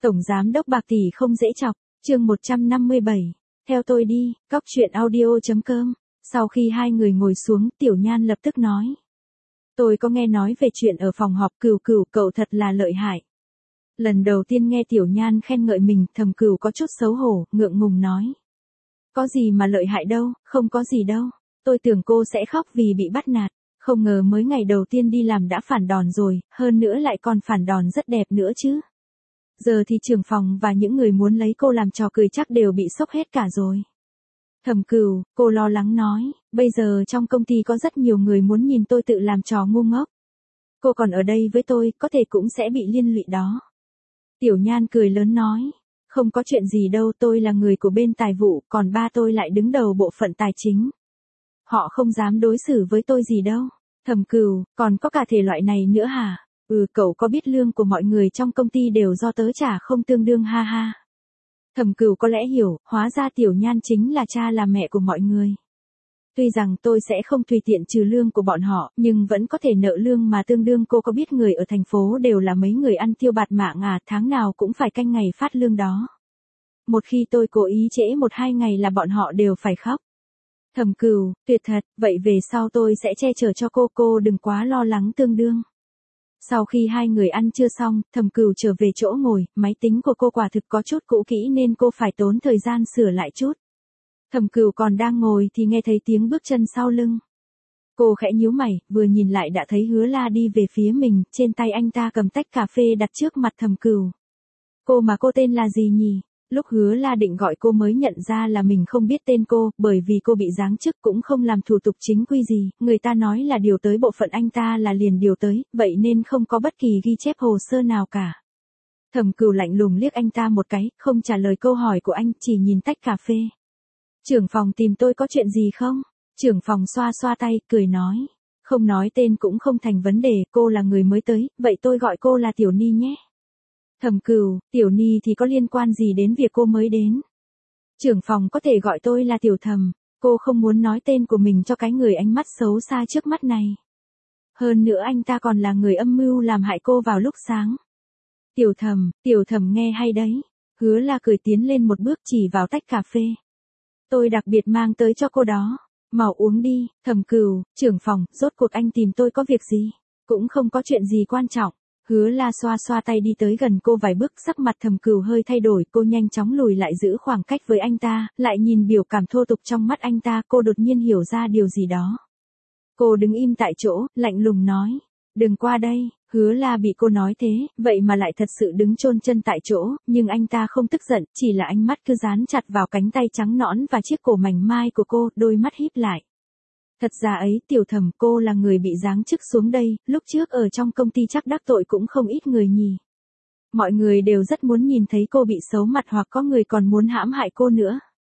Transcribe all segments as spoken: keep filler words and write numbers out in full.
Tổng giám đốc bạc tỷ không dễ chọc, chương một trăm năm mươi bảy. Theo tôi đi, cóc truyện audio chấm com. Sau khi hai người ngồi xuống, Tiểu Nhan lập tức nói. Tôi có nghe nói về chuyện ở phòng họp, Cửu Cửu cậu thật là lợi hại. Lần đầu tiên nghe Tiểu Nhan khen ngợi mình, Thẩm Cửu có chút xấu hổ, ngượng ngùng nói. Có gì mà lợi hại đâu, không có gì đâu. Tôi tưởng cô sẽ khóc vì bị bắt nạt. Không ngờ mới ngày đầu tiên đi làm đã phản đòn rồi, hơn nữa lại còn phản đòn rất đẹp nữa chứ. Giờ thì trưởng phòng và những người muốn lấy cô làm trò cười chắc đều bị sốc hết cả rồi. Thẩm Cửu, cô lo lắng nói, bây giờ trong công ty có rất nhiều người muốn nhìn tôi tự làm trò ngu ngốc. Cô còn ở đây với tôi, có thể cũng sẽ bị liên lụy đó. Tiểu Nhan cười lớn nói, không có chuyện gì đâu, tôi là người của bên tài vụ, còn ba tôi lại đứng đầu bộ phận tài chính. Họ không dám đối xử với tôi gì đâu. Thẩm Cửu, còn có cả thể loại này nữa hả? Ừ, cậu có biết lương của mọi người trong công ty đều do tớ trả không tương đương ha ha. Thẩm Cửu có lẽ hiểu, hóa ra Tiểu Nhan chính là cha là mẹ của mọi người. Tuy rằng tôi sẽ không tùy tiện trừ lương của bọn họ, nhưng vẫn có thể nợ lương mà tương đương. Cô có biết người ở thành phố đều là mấy người ăn tiêu bạt mạng à, tháng nào cũng phải canh ngày phát lương đó. Một khi tôi cố ý trễ một hai ngày là bọn họ đều phải khóc. Thẩm Cửu, tuyệt thật, vậy về sau tôi sẽ che chở cho cô, cô đừng quá lo lắng tương đương. Sau khi hai người ăn trưa xong, Thẩm Cửu trở về chỗ ngồi, máy tính của cô quả thực có chút cũ kỹ nên cô phải tốn thời gian sửa lại chút. Thẩm Cửu còn đang ngồi thì nghe thấy tiếng bước chân sau lưng. Cô khẽ nhíu mày, vừa nhìn lại đã thấy Hứa La đi về phía mình, trên tay anh ta cầm tách cà phê đặt trước mặt Thẩm Cửu. Cô mà cô tên là gì nhỉ? Lúc Hứa La định gọi cô mới nhận ra là mình không biết tên cô, bởi vì cô bị giáng chức cũng không làm thủ tục chính quy gì, người ta nói là điều tới bộ phận anh ta là liền điều tới, vậy nên không có bất kỳ ghi chép hồ sơ nào cả. Thẩm Cửu lạnh lùng liếc anh ta một cái, không trả lời câu hỏi của anh, chỉ nhìn tách cà phê. Trưởng phòng tìm tôi có chuyện gì không? Trưởng phòng xoa xoa tay, cười nói. Không nói tên cũng không thành vấn đề, cô là người mới tới, vậy tôi gọi cô là Tiểu Ni nhé. Thẩm Cửu, Tiểu Ni thì có liên quan gì đến việc cô mới đến? Trưởng phòng có thể gọi tôi là Tiểu Thẩm, cô không muốn nói tên của mình cho cái người ánh mắt xấu xa trước mắt này. Hơn nữa anh ta còn là người âm mưu làm hại cô vào lúc sáng. Tiểu Thẩm, Tiểu Thẩm nghe hay đấy. Hứa La cười tiến lên một bước chỉ vào tách cà phê. Tôi đặc biệt mang tới cho cô đó. Mau uống đi. Thẩm Cửu, trưởng phòng, rốt cuộc anh tìm tôi có việc gì? Cũng không có chuyện gì quan trọng. Hứa La xoa xoa tay đi tới gần cô vài bước, sắc mặt Thẩm Cửu hơi thay đổi, cô nhanh chóng lùi lại giữ khoảng cách với anh ta, lại nhìn biểu cảm thô tục trong mắt anh ta, cô đột nhiên hiểu ra điều gì đó. Cô đứng im tại chỗ, lạnh lùng nói, đừng qua đây. Hứa La bị cô nói thế, vậy mà lại thật sự đứng chôn chân tại chỗ, nhưng anh ta không tức giận, chỉ là ánh mắt cứ dán chặt vào cánh tay trắng nõn và chiếc cổ mảnh mai của cô, đôi mắt híp lại. Thật ra ấy, Tiểu Thẩm, cô là người bị giáng chức xuống đây, lúc trước ở trong công ty chắc đắc tội cũng không ít người nhỉ. Mọi người đều rất muốn nhìn thấy cô bị xấu mặt hoặc có người còn muốn hãm hại cô nữa.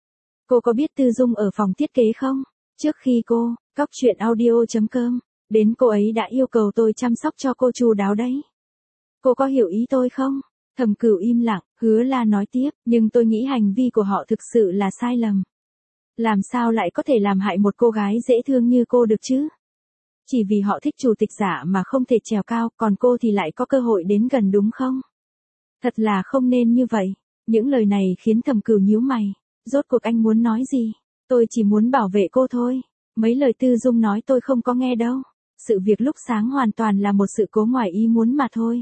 Cô có biết Tư Dung ở phòng thiết kế không? Trước khi cô, cóc truyện audio chấm com, đến cô ấy đã yêu cầu tôi chăm sóc cho cô chu đáo đấy. Cô có hiểu ý tôi không? Thẩm Cửu im lặng, Hứa La nói tiếp, nhưng tôi nghĩ hành vi của họ thực sự là sai lầm. Làm sao lại có thể làm hại một cô gái dễ thương như cô được chứ? Chỉ vì họ thích chủ tịch giả mà không thể trèo cao, còn cô thì lại có cơ hội đến gần đúng không? Thật là không nên như vậy. Những lời này khiến Thẩm Cửu nhíu mày. Rốt cuộc anh muốn nói gì? Tôi chỉ muốn bảo vệ cô thôi. Mấy lời Tư Dung nói tôi không có nghe đâu. Sự việc lúc sáng hoàn toàn là một sự cố ngoài ý muốn mà thôi.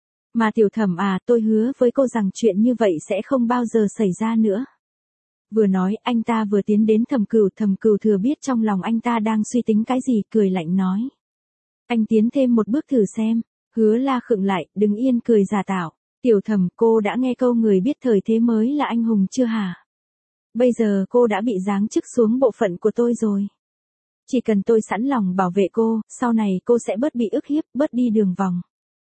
Mà Tiểu Thẩm à, tôi hứa với cô rằng chuyện như vậy sẽ không bao giờ xảy ra nữa. Vừa nói, anh ta vừa tiến đến Thẩm Cửu, Thẩm Cửu thừa biết trong lòng anh ta đang suy tính cái gì, cười lạnh nói. Anh tiến thêm một bước thử xem. Hứa La khựng lại, đứng yên cười giả tạo. Tiểu Thẩm, cô đã nghe câu người biết thời thế mới là anh hùng chưa hả? Bây giờ cô đã bị giáng chức xuống bộ phận của tôi rồi. Chỉ cần tôi sẵn lòng bảo vệ cô, sau này cô sẽ bớt bị ức hiếp, bớt đi đường vòng.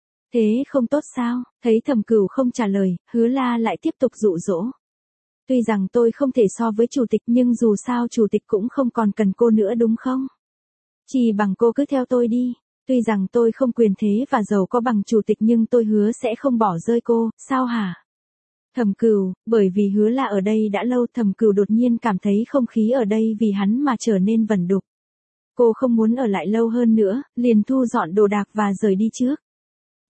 Thế không tốt sao? Thấy Thẩm Cửu không trả lời, Hứa La lại tiếp tục dụ dỗ. Tuy rằng tôi không thể so với chủ tịch nhưng dù sao chủ tịch cũng không còn cần cô nữa đúng không? Chỉ bằng cô cứ theo tôi đi. Tuy rằng tôi không quyền thế và giàu có bằng chủ tịch nhưng tôi hứa sẽ không bỏ rơi cô, sao hả? Thẩm Cửu, bởi vì Hứa La ở đây đã lâu, Thẩm Cửu đột nhiên cảm thấy không khí ở đây vì hắn mà trở nên vẩn đục. Cô không muốn ở lại lâu hơn nữa, liền thu dọn đồ đạc và rời đi trước.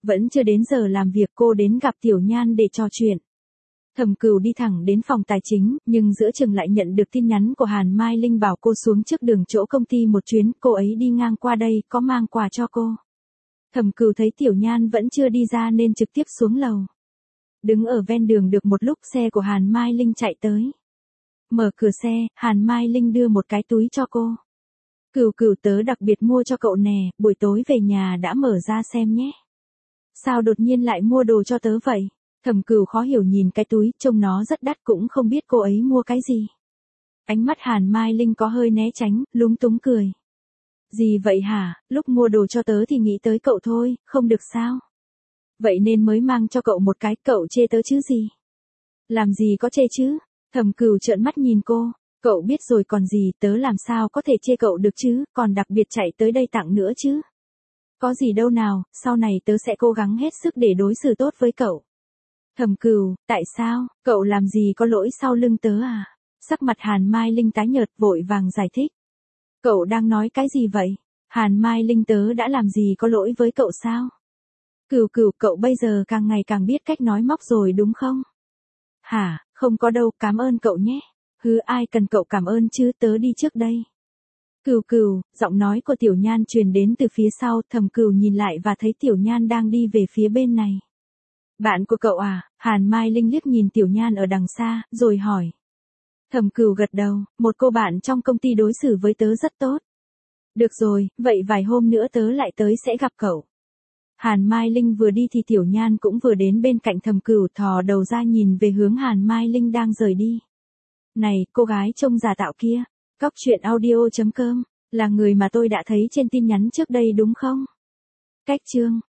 Vẫn chưa đến giờ làm việc cô đến gặp Tiểu Nhan để trò chuyện. Thẩm Cửu đi thẳng đến phòng tài chính, nhưng giữa chừng lại nhận được tin nhắn của Hàn Mai Linh bảo cô xuống trước đường chỗ công ty một chuyến, cô ấy đi ngang qua đây, có mang quà cho cô. Thẩm Cửu thấy Tiểu Nhan vẫn chưa đi ra nên trực tiếp xuống lầu. Đứng ở ven đường được một lúc xe của Hàn Mai Linh chạy tới. Mở cửa xe, Hàn Mai Linh đưa một cái túi cho cô. Cửu Cửu tớ đặc biệt mua cho cậu nè, buổi tối về nhà đã mở ra xem nhé. Sao đột nhiên lại mua đồ cho tớ vậy? Thẩm Cửu khó hiểu nhìn cái túi, trông nó rất đắt cũng không biết cô ấy mua cái gì. Ánh mắt Hàn Mai Linh có hơi né tránh, lúng túng cười. Gì vậy hả, lúc mua đồ cho tớ thì nghĩ tới cậu thôi, không được sao? Vậy nên mới mang cho cậu một cái, cậu chê tớ chứ gì? Làm gì có chê chứ? Thẩm Cửu trợn mắt nhìn cô, cậu biết rồi còn gì, tớ làm sao có thể chê cậu được chứ, còn đặc biệt chạy tới đây tặng nữa chứ. Có gì đâu nào, sau này tớ sẽ cố gắng hết sức để đối xử tốt với cậu. Thẩm Cửu, tại sao, cậu làm gì có lỗi sau lưng tớ à? Sắc mặt Hàn Mai Linh tái nhợt vội vàng giải thích. Cậu đang nói cái gì vậy? Hàn Mai Linh tớ đã làm gì có lỗi với cậu sao? Cửu Cửu, cậu bây giờ càng ngày càng biết cách nói móc rồi đúng không? Hả, không có đâu, cảm ơn cậu nhé. Hứ, ai cần cậu cảm ơn chứ, tớ đi trước đây. Cửu Cửu, giọng nói của Tiểu Nhan truyền đến từ phía sau, Thẩm Cửu nhìn lại và thấy Tiểu Nhan đang đi về phía bên này. Bạn của cậu à? Hàn Mai Linh liếc nhìn Tiểu Nhan ở đằng xa, rồi hỏi. Thẩm Cửu gật đầu, một cô bạn trong công ty đối xử với tớ rất tốt. Được rồi, vậy vài hôm nữa tớ lại tới sẽ gặp cậu. Hàn Mai Linh vừa đi thì Tiểu Nhan cũng vừa đến bên cạnh Thẩm Cửu, thò đầu ra nhìn về hướng Hàn Mai Linh đang rời đi. Này, cô gái trông giả tạo kia, Cóc truyện audio chấm com, là người mà tôi đã thấy trên tin nhắn trước đây đúng không? Cách chương